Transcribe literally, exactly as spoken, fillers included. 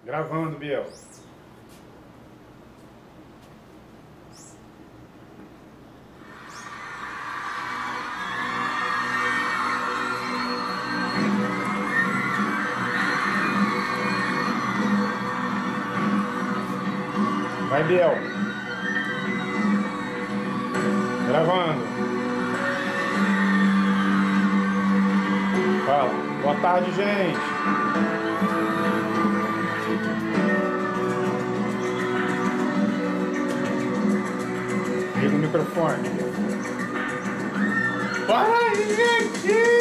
Gravando, Biel. Vai, Biel. Gravando. Fala. Boa tarde, gente. Liga o microfone. Para, gente!